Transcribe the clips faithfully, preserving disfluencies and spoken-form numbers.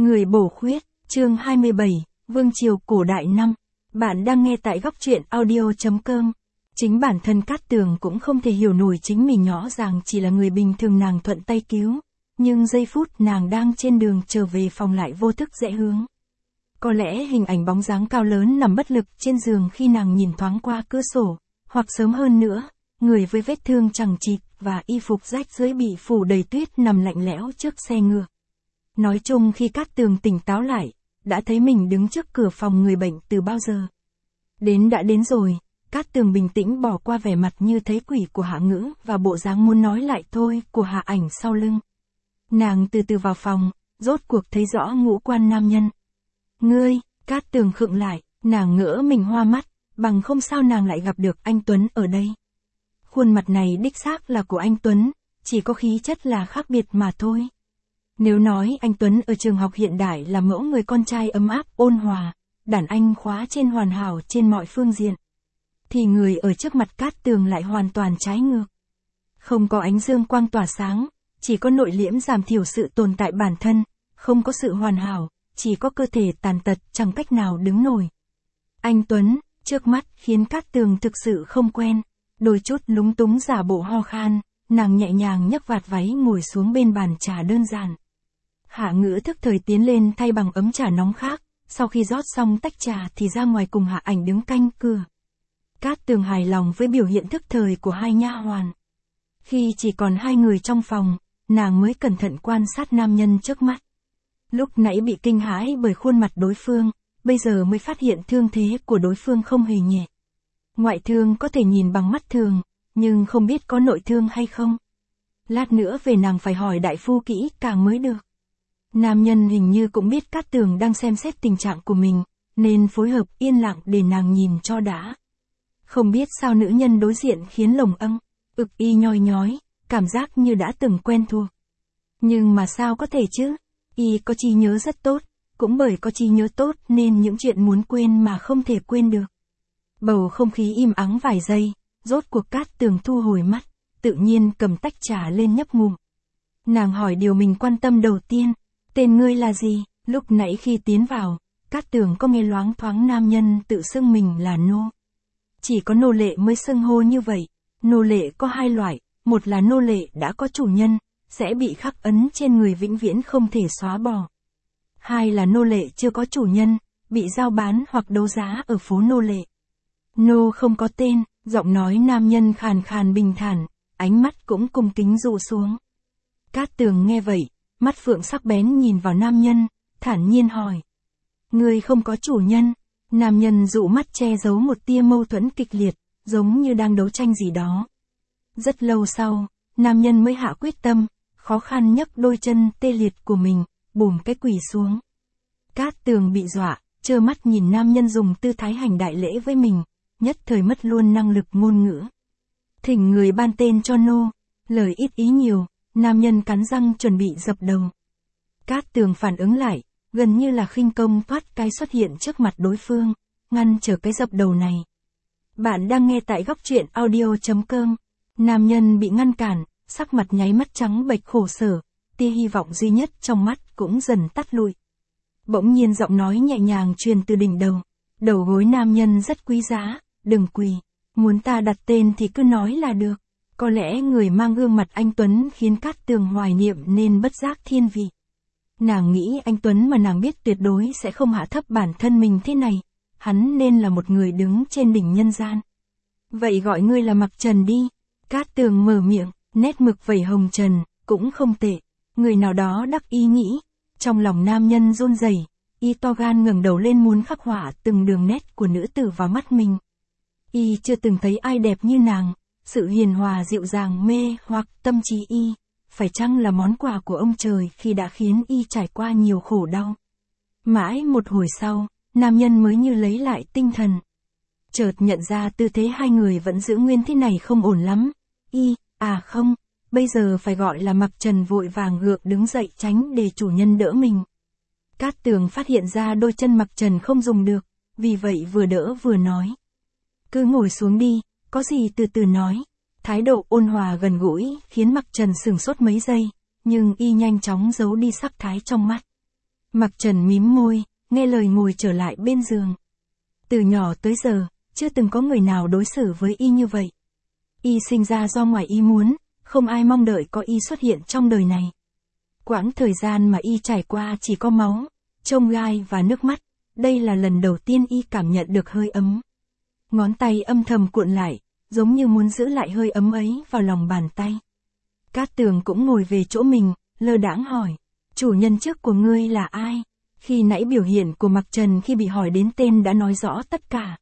Người bổ khuyết, chương hai mươi bảy, Vương triều cổ đại năm. Bạn đang nghe tại góc truyện audio chấm com. Chính bản thân Cát Tường cũng không thể hiểu nổi chính mình nhỏ rằng chỉ là người bình thường nàng thuận tay cứu. Nhưng giây phút nàng đang trên đường trở về phòng lại vô thức rẽ hướng. Có lẽ hình ảnh bóng dáng cao lớn nằm bất lực trên giường khi nàng nhìn thoáng qua cửa sổ, hoặc sớm hơn nữa, người với vết thương chằng chịt và y phục rách rưới bị phủ đầy tuyết nằm lạnh lẽo trước xe ngựa. Nói chung khi Cát Tường tỉnh táo lại, đã thấy mình đứng trước cửa phòng người bệnh từ bao giờ. Đến đã đến rồi, Cát Tường bình tĩnh bỏ qua vẻ mặt như thấy quỷ của Hạ Ngữ và bộ dáng muốn nói lại thôi của Hạ Ảnh sau lưng. Nàng từ từ vào phòng, rốt cuộc thấy rõ ngũ quan nam nhân. Ngươi, Cát Tường khựng lại, nàng ngỡ mình hoa mắt, bằng không sao nàng lại gặp được anh Tuấn ở đây. Khuôn mặt này đích xác là của anh Tuấn, chỉ có khí chất là khác biệt mà thôi. Nếu nói anh Tuấn ở trường học hiện đại là mẫu người con trai ấm áp, ôn hòa, đàn anh khóa trên hoàn hảo trên mọi phương diện, thì người ở trước mặt Cát Tường lại hoàn toàn trái ngược. Không có ánh dương quang tỏa sáng, chỉ có nội liễm giảm thiểu sự tồn tại bản thân, không có sự hoàn hảo, chỉ có cơ thể tàn tật chẳng cách nào đứng nổi. Anh Tuấn, trước mắt khiến Cát Tường thực sự không quen, đôi chút lúng túng giả bộ ho khan, nàng nhẹ nhàng nhấc vạt váy ngồi xuống bên bàn trà đơn giản. Hạ Ngữ thức thời tiến lên thay bằng ấm trà nóng khác, sau khi rót xong tách trà thì ra ngoài cùng Hạ Ảnh đứng canh cửa. Cát Tường hài lòng với biểu hiện thức thời của hai nha hoàn. Khi chỉ còn hai người trong phòng, nàng mới cẩn thận quan sát nam nhân trước mắt. Lúc nãy bị kinh hãi bởi khuôn mặt đối phương, bây giờ mới phát hiện thương thế của đối phương không hề nhẹ. Ngoại thương có thể nhìn bằng mắt thường, nhưng không biết có nội thương hay không. Lát nữa về nàng phải hỏi đại phu kỹ càng mới được. Nam nhân hình như cũng biết Cát Tường đang xem xét tình trạng của mình, nên phối hợp yên lặng để nàng nhìn cho đã. Không biết sao nữ nhân đối diện khiến lồng âng, ực y nhoi nhói, cảm giác như đã từng quen thuộc. Nhưng mà sao có thể chứ? Y có trí nhớ rất tốt, cũng bởi có trí nhớ tốt nên những chuyện muốn quên mà không thể quên được. Bầu không khí im ắng vài giây, rốt cuộc Cát Tường thu hồi mắt, tự nhiên cầm tách trà lên nhấp ngụm. Nàng hỏi điều mình quan tâm đầu tiên, tên ngươi là gì? Lúc nãy khi tiến vào, Cát Tường có nghe loáng thoáng nam nhân tự xưng mình là nô. Chỉ có nô lệ mới xưng hô như vậy. Nô lệ có hai loại, một là nô lệ đã có chủ nhân, sẽ bị khắc ấn trên người vĩnh viễn không thể xóa bỏ. Hai là nô lệ chưa có chủ nhân, bị giao bán hoặc đấu giá ở phố nô lệ. Nô không có tên, giọng nói nam nhân khàn khàn bình thản, ánh mắt cũng cung kính dụ xuống. Cát Tường nghe vậy, mắt phượng sắc bén nhìn vào nam nhân, thản nhiên hỏi. Ngươi không có chủ nhân? Nam nhân dụ mắt che giấu một tia mâu thuẫn kịch liệt, giống như đang đấu tranh gì đó. Rất lâu sau, nam nhân mới hạ quyết tâm, khó khăn nhấc đôi chân tê liệt của mình, bùm cái quỳ xuống. Cát Tường bị dọa, trơ mắt nhìn nam nhân dùng tư thái hành đại lễ với mình, nhất thời mất luôn năng lực ngôn ngữ. Thỉnh người ban tên cho nô, lời ít ý nhiều, nam nhân cắn răng chuẩn bị dập đầu. Cát Tường phản ứng lại, gần như là khinh công thoát cái xuất hiện trước mặt đối phương, ngăn trở cái dập đầu này. Bạn đang nghe tại góc truyện audio chấm com. Nam nhân bị ngăn cản, sắc mặt nháy mắt trắng bệch khổ sở, tia hy vọng duy nhất trong mắt cũng dần tắt lụi. Bỗng nhiên giọng nói nhẹ nhàng truyền từ đỉnh đầu. Đầu gối nam nhân rất quý giá, đừng quỳ, muốn ta đặt tên thì cứ nói là được. Có lẽ người mang gương mặt anh Tuấn khiến Cát Tường hoài niệm nên bất giác thiên vị. Nàng nghĩ anh Tuấn mà nàng biết tuyệt đối sẽ không hạ thấp bản thân mình thế này, hắn nên là một người đứng trên đỉnh nhân gian. Vậy gọi ngươi là Mặc Trần đi. Cát Tường mở miệng, nét mực vẩy hồng trần, cũng không tệ. Người nào đó đắc ý nghĩ, trong lòng nam nhân run rẩy, y to gan ngẩng đầu lên muốn khắc họa từng đường nét của nữ tử vào mắt mình. Y chưa từng thấy ai đẹp như nàng, sự hiền hòa dịu dàng mê hoặc tâm trí y, phải chăng là món quà của ông trời khi đã khiến y trải qua nhiều khổ đau. Mãi một hồi sau, nam nhân mới như lấy lại tinh thần. Chợt nhận ra tư thế hai người vẫn giữ nguyên thế này không ổn lắm. Y, à không, bây giờ phải gọi là Mặc Trần vội vàng gượng đứng dậy tránh để chủ nhân đỡ mình. Cát Tường phát hiện ra đôi chân Mặc Trần không dùng được, vì vậy vừa đỡ vừa nói. Cứ ngồi xuống đi, có gì từ từ nói. Thái độ ôn hòa gần gũi khiến Mặc Trần sửng sốt mấy giây, nhưng y nhanh chóng giấu đi sắc thái trong mắt. Mặc Trần mím môi, nghe lời ngồi trở lại bên giường. Từ nhỏ tới giờ, chưa từng có người nào đối xử với y như vậy. Y sinh ra do ngoài ý muốn, không ai mong đợi có y xuất hiện trong đời này. Quãng thời gian mà y trải qua chỉ có máu, chông gai và nước mắt, đây là lần đầu tiên y cảm nhận được hơi ấm. Ngón tay âm thầm cuộn lại, giống như muốn giữ lại hơi ấm ấy vào lòng bàn tay. Cát Tường cũng ngồi về chỗ mình, lơ đãng hỏi, chủ nhân trước của ngươi là ai? Khi nãy biểu hiện của Mặc Trần khi bị hỏi đến tên đã nói rõ tất cả.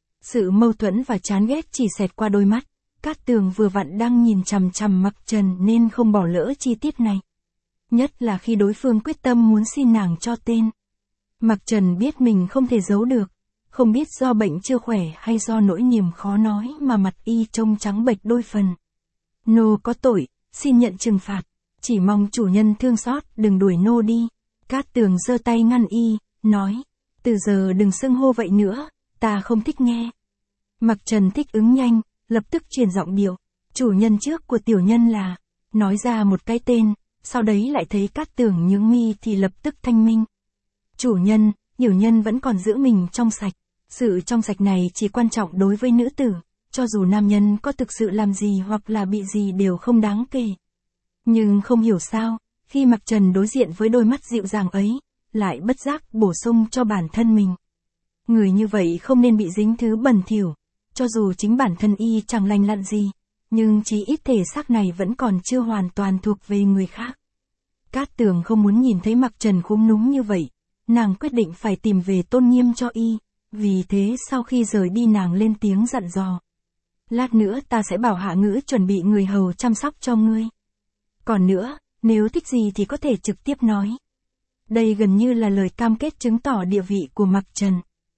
Sự mâu thuẫn và chán ghét chỉ xẹt qua đôi mắt, Cát Tường vừa vặn đang nhìn chằm chằm Mặc Trần nên không bỏ lỡ chi tiết này. Nhất là khi đối phương quyết tâm muốn xin nàng cho tên. Mặc Trần biết mình không thể giấu được, không biết do bệnh chưa khỏe hay do nỗi niềm khó nói mà mặt y trông trắng bệch đôi phần. Nô có tội, xin nhận trừng phạt, chỉ mong chủ nhân thương xót đừng đuổi nô đi. Cát Tường giơ tay ngăn y, nói, từ giờ đừng xưng hô vậy nữa, ta không thích nghe. Mặc Trần thích ứng nhanh, lập tức chuyển giọng điệu, chủ nhân trước của tiểu nhân là, nói ra một cái tên, sau đấy lại thấy Cát Tường nhướng mi thì lập tức thanh minh. Chủ nhân, tiểu nhân vẫn còn giữ mình trong sạch, sự trong sạch này chỉ quan trọng đối với nữ tử, cho dù nam nhân có thực sự làm gì hoặc là bị gì đều không đáng kể. Nhưng không hiểu sao, khi Mặc Trần đối diện với đôi mắt dịu dàng ấy, lại bất giác bổ sung cho bản thân mình. Người như vậy không nên bị dính thứ bẩn thỉu, cho dù chính bản thân y chẳng lành lặn gì, nhưng chí ít thể xác này vẫn còn chưa hoàn toàn thuộc về người khác. Cát Tường không muốn nhìn thấy Mặc Trần khúm núm như vậy, nàng quyết định phải tìm về tôn nghiêm cho y, vì thế sau khi rời đi nàng lên tiếng dặn dò. Lát nữa ta sẽ bảo Hạ Ngữ chuẩn bị người hầu chăm sóc cho ngươi. Còn nữa, nếu thích gì thì có thể trực tiếp nói. Đây gần như là lời cam kết chứng tỏ địa vị của Mặc Trần.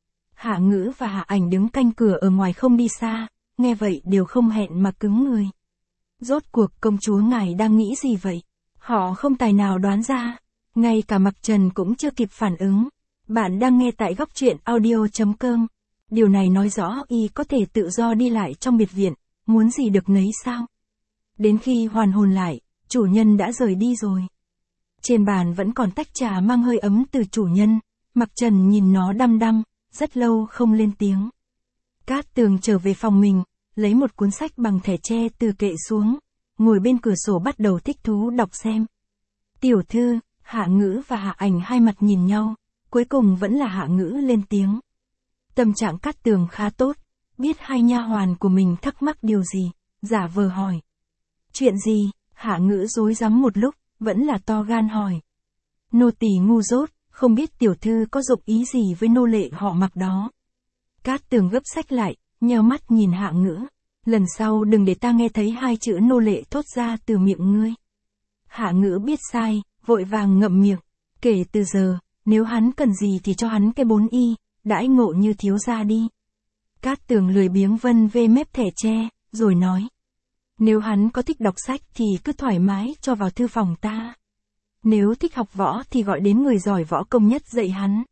Hạ Ngữ và Hạ Ảnh đứng canh cửa ở ngoài không đi xa, nghe vậy đều không hẹn mà cứng người. Rốt cuộc công chúa ngài đang nghĩ gì vậy? Họ không tài nào đoán ra, ngay cả Mặc Trần cũng chưa kịp phản ứng. Bạn đang nghe tại góc truyện audio chấm com. Điều này nói rõ y có thể tự do đi lại trong biệt viện, muốn gì được nấy sao? Đến khi hoàn hồn lại, chủ nhân đã rời đi rồi. Trên bàn vẫn còn tách trà mang hơi ấm từ chủ nhân, Mặc Trần nhìn nó đăm đăm, rất lâu không lên tiếng. Cát Tường trở về phòng mình, lấy một cuốn sách bằng thẻ tre từ kệ xuống, ngồi bên cửa sổ bắt đầu thích thú đọc xem. Tiểu thư, Hạ Ngữ và Hạ Ảnh hai mặt nhìn nhau, cuối cùng vẫn là Hạ Ngữ lên tiếng. Tâm trạng Cát Tường khá tốt, biết hai nha hoàn của mình thắc mắc điều gì, giả vờ hỏi. Chuyện gì? Hạ Ngữ rối rắm một lúc, vẫn là to gan hỏi. Nô tỳ ngu dốt, không biết tiểu thư có dụng ý gì với nô lệ họ Mặc đó. Cát Tường gấp sách lại, nheo mắt nhìn Hạ Ngữ. Lần sau đừng để ta nghe thấy hai chữ nô lệ thốt ra từ miệng ngươi. Hạ Ngữ biết sai, vội vàng ngậm miệng. Kể từ giờ, nếu hắn cần gì thì cho hắn cái bốn y, đãi ngộ như thiếu gia đi. Cát Tường lười biếng vân vê mép thẻ tre, rồi nói. Nếu hắn có thích đọc sách thì cứ thoải mái cho vào thư phòng ta. Nếu thích học võ thì gọi đến người giỏi võ công nhất dạy hắn.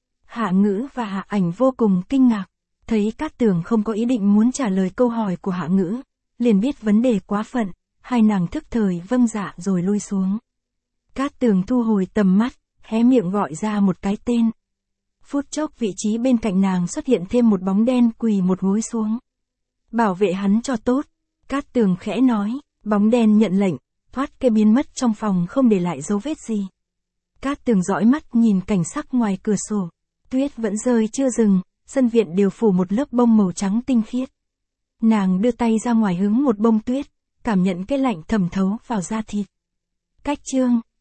Hạ Ngữ và Hạ Ảnh vô cùng kinh ngạc, thấy Cát Tường không có ý định muốn trả lời câu hỏi của Hạ Ngữ, liền biết vấn đề quá phận, hai nàng thức thời vâng dạ rồi lui xuống. Cát Tường thu hồi tầm mắt, hé miệng gọi ra một cái tên. Phút chốc vị trí bên cạnh nàng xuất hiện thêm một bóng đen quỳ một gối xuống. Bảo vệ hắn cho tốt, Cát Tường khẽ nói, bóng đen nhận lệnh, thoát cái biến mất trong phòng không để lại dấu vết gì. Cát Tường dõi mắt nhìn cảnh sắc ngoài cửa sổ, tuyết vẫn rơi chưa dừng, sân viện đều phủ một lớp bông màu trắng tinh khiết. Nàng đưa tay ra ngoài hứng một bông tuyết, cảm nhận cái lạnh thẩm thấu vào da thịt. Cách chương